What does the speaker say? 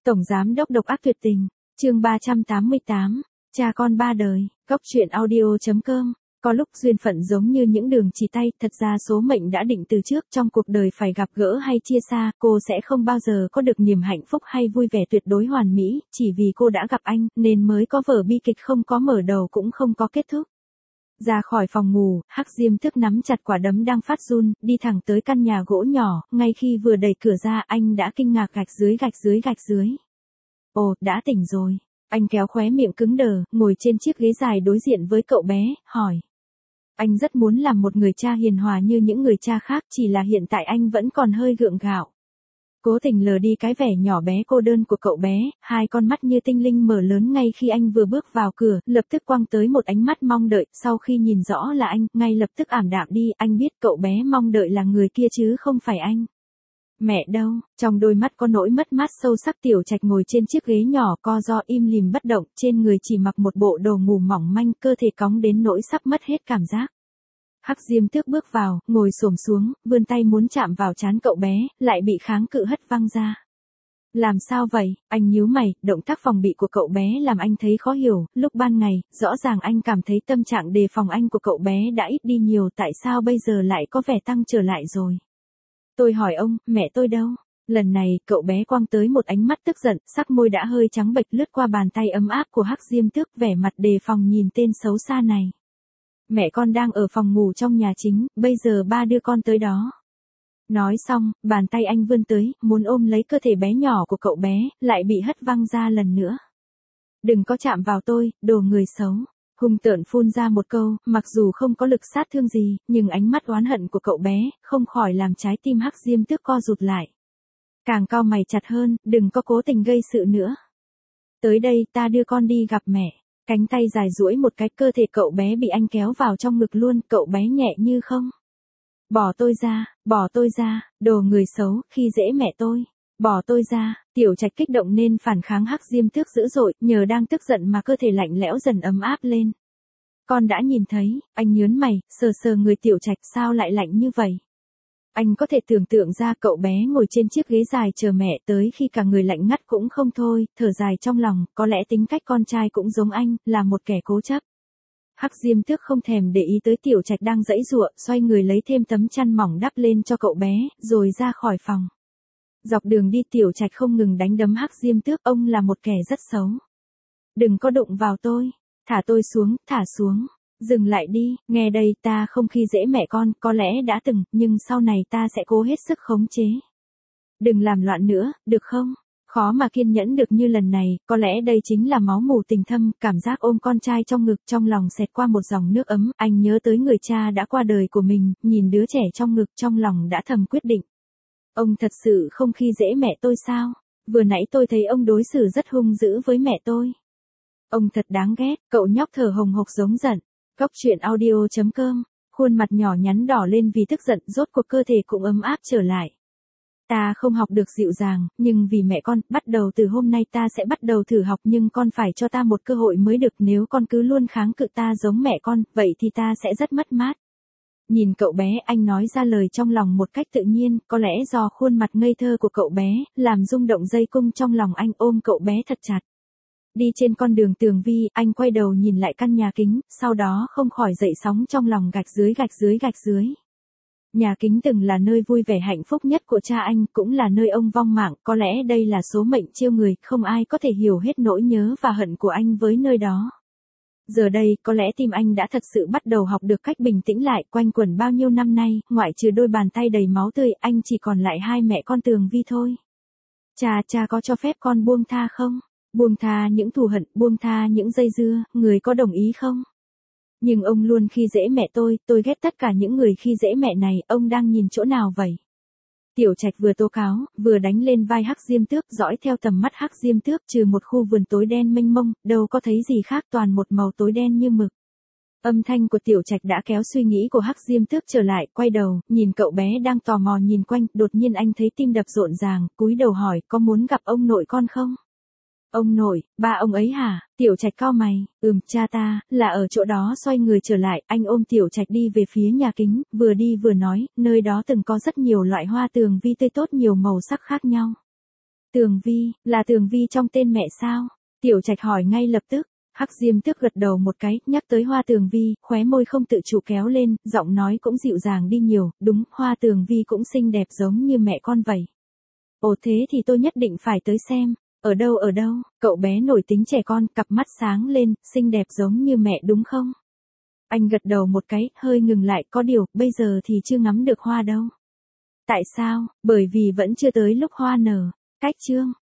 Tổng giám đốc độc ác tuyệt tình, chương 388, cha con ba đời, góc truyện audio.com. Có lúc duyên phận giống như những đường chỉ tay, thật ra số mệnh đã định từ trước, trong cuộc đời phải gặp gỡ hay chia xa, cô sẽ không bao giờ có được niềm hạnh phúc hay vui vẻ tuyệt đối hoàn mỹ, chỉ vì cô đã gặp anh, nên mới có vở bi kịch không có mở đầu cũng không có kết thúc. Ra khỏi phòng ngủ, Hắc Diêm Tước nắm chặt quả đấm đang phát run, đi thẳng tới căn nhà gỗ nhỏ, ngay khi vừa đẩy cửa ra anh đã kinh ngạc gạch dưới. Ồ, đã tỉnh rồi. Anh kéo khóe miệng cứng đờ, ngồi trên chiếc ghế dài đối diện với cậu bé, hỏi. Anh rất muốn làm một người cha hiền hòa như những người cha khác, chỉ là hiện tại anh vẫn còn hơi gượng gạo. Cố tình lờ đi cái vẻ nhỏ bé cô đơn của cậu bé, hai con mắt như tinh linh mở lớn ngay khi anh vừa bước vào cửa, lập tức quăng tới một ánh mắt mong đợi, sau khi nhìn rõ là anh, ngay lập tức ảm đạm đi, anh biết cậu bé mong đợi là người kia chứ không phải anh. Mẹ đâu? Trong đôi mắt có nỗi mất mát sâu sắc. Tiểu Trạch ngồi trên chiếc ghế nhỏ co ro im lìm bất động, trên người chỉ mặc một bộ đồ ngủ mỏng manh, cơ thể cóng đến nỗi sắp mất hết cảm giác. Hắc Diêm Tước bước vào, ngồi xổm xuống, vươn tay muốn chạm vào trán cậu bé, lại bị kháng cự hất văng ra. Làm sao vậy? Anh nhíu mày, động tác phòng bị của cậu bé làm anh thấy khó hiểu, lúc ban ngày, rõ ràng anh cảm thấy tâm trạng đề phòng anh của cậu bé đã ít đi nhiều, tại sao bây giờ lại có vẻ tăng trở lại rồi? Tôi hỏi ông, mẹ tôi đâu? Lần này, cậu bé quăng tới một ánh mắt tức giận, sắc môi đã hơi trắng bệch lướt qua bàn tay ấm áp của Hắc Diêm Tước, vẻ mặt đề phòng nhìn tên xấu xa này. Mẹ con đang ở phòng ngủ trong nhà chính, bây giờ ba đưa con tới đó. Nói xong, bàn tay anh vươn tới, muốn ôm lấy cơ thể bé nhỏ của cậu bé, lại bị hất văng ra lần nữa. Đừng có chạm vào tôi, đồ người xấu. Hung tợn phun ra một câu, mặc dù không có lực sát thương gì, nhưng ánh mắt oán hận của cậu bé, không khỏi làm trái tim Hắc Diêm Tước co rụt lại. Càng cau mày chặt hơn, đừng có cố tình gây sự nữa. Tới đây ta đưa con đi gặp mẹ. Cánh tay dài duỗi một cái, cơ thể cậu bé bị anh kéo vào trong ngực luôn, cậu bé nhẹ như không. Bỏ tôi ra, đồ người xấu, khi dễ mẹ tôi. Bỏ tôi ra. Tiểu Trạch kích động nên phản kháng Hắc Diêm Tước dữ dội, nhờ đang tức giận mà cơ thể lạnh lẽo dần ấm áp lên. Con đã nhìn thấy, anh nhớn mày, sờ người Tiểu Trạch, sao lại lạnh như vậy? Anh có thể tưởng tượng ra cậu bé ngồi trên chiếc ghế dài chờ mẹ tới khi cả người lạnh ngắt cũng không thôi, thở dài trong lòng, có lẽ tính cách con trai cũng giống anh, là một kẻ cố chấp. Hắc Diêm Tước không thèm để ý tới Tiểu Trạch đang giãy giụa, xoay người lấy thêm tấm chăn mỏng đắp lên cho cậu bé, rồi ra khỏi phòng. Dọc đường đi Tiểu Trạch không ngừng đánh đấm Hắc Diêm Tước, ông là một kẻ rất xấu. Đừng có đụng vào tôi, thả tôi xuống, thả xuống. Dừng lại đi, nghe đây, ta không khi dễ mẹ con, có lẽ đã từng, nhưng sau này ta sẽ cố hết sức khống chế. Đừng làm loạn nữa, được không? Khó mà kiên nhẫn được như lần này, có lẽ đây chính là máu mủ tình thâm, cảm giác ôm con trai trong ngực, trong lòng xẹt qua một dòng nước ấm, anh nhớ tới người cha đã qua đời của mình, nhìn đứa trẻ trong ngực, trong lòng đã thầm quyết định. Ông thật sự không khi dễ mẹ tôi sao? Vừa nãy tôi thấy ông đối xử rất hung dữ với mẹ tôi. Ông thật đáng ghét, cậu nhóc thở hồng hộc giống giận. Góc truyện audio.com, khuôn mặt nhỏ nhắn đỏ lên vì tức giận, rốt cuộc cơ thể cũng ấm áp trở lại. Ta không học được dịu dàng, nhưng vì mẹ con, bắt đầu từ hôm nay ta sẽ bắt đầu thử học, nhưng con phải cho ta một cơ hội mới được, nếu con cứ luôn kháng cự ta giống mẹ con, vậy thì ta sẽ rất mất mát. Nhìn cậu bé, anh nói ra lời trong lòng một cách tự nhiên, có lẽ do khuôn mặt ngây thơ của cậu bé, làm rung động dây cung trong lòng anh, ôm cậu bé thật chặt. Đi trên con đường tường vi, anh quay đầu nhìn lại căn nhà kính, sau đó không khỏi dậy sóng trong lòng gạch dưới. Nhà kính từng là nơi vui vẻ hạnh phúc nhất của cha anh, cũng là nơi ông vong mạng, có lẽ đây là số mệnh chiêu người, không ai có thể hiểu hết nỗi nhớ và hận của anh với nơi đó. Giờ đây, có lẽ tim anh đã thật sự bắt đầu học được cách bình tĩnh lại, quanh quẩn bao nhiêu năm nay, ngoại trừ đôi bàn tay đầy máu tươi, anh chỉ còn lại hai mẹ con tường vi thôi. Cha có cho phép con buông tha không? Buông tha những thù hận, buông tha những dây dưa, người có đồng ý không? Nhưng ông luôn khi dễ mẹ tôi ghét tất cả những người khi dễ mẹ này, ông đang nhìn chỗ nào vậy? Tiểu Trạch vừa tố cáo, vừa đánh lên vai Hắc Diêm Tước, dõi theo tầm mắt Hắc Diêm Tước, trừ một khu vườn tối đen mênh mông, đâu có thấy gì khác, toàn một màu tối đen như mực. Âm thanh của Tiểu Trạch đã kéo suy nghĩ của Hắc Diêm Tước trở lại, quay đầu, nhìn cậu bé đang tò mò nhìn quanh, đột nhiên anh thấy tim đập rộn ràng, cúi đầu hỏi, có muốn gặp ông nội con không? Ông nội, ba ông ấy hả? Tiểu Trạch cau mày, cha ta, là ở chỗ đó. Xoay người trở lại, anh ôm Tiểu Trạch đi về phía nhà kính, vừa đi vừa nói, nơi đó từng có rất nhiều loại hoa tường vi tươi tốt nhiều màu sắc khác nhau. Tường Vi, là Tường Vi trong tên mẹ sao? Tiểu Trạch hỏi ngay lập tức. Hắc Diêm Tước gật đầu một cái, nhắc tới Hoa Tường Vi, khóe môi không tự chủ kéo lên, giọng nói cũng dịu dàng đi nhiều, đúng, Hoa Tường Vi cũng xinh đẹp giống như mẹ con vậy. Ồ thế thì tôi nhất định phải tới xem. Ở đâu, cậu bé nổi tính trẻ con, cặp mắt sáng lên, xinh đẹp giống như mẹ đúng không? Anh gật đầu một cái, hơi ngừng lại, có điều, bây giờ thì chưa ngắm được hoa đâu. Tại sao? Bởi vì vẫn chưa tới lúc hoa nở. Cách chương.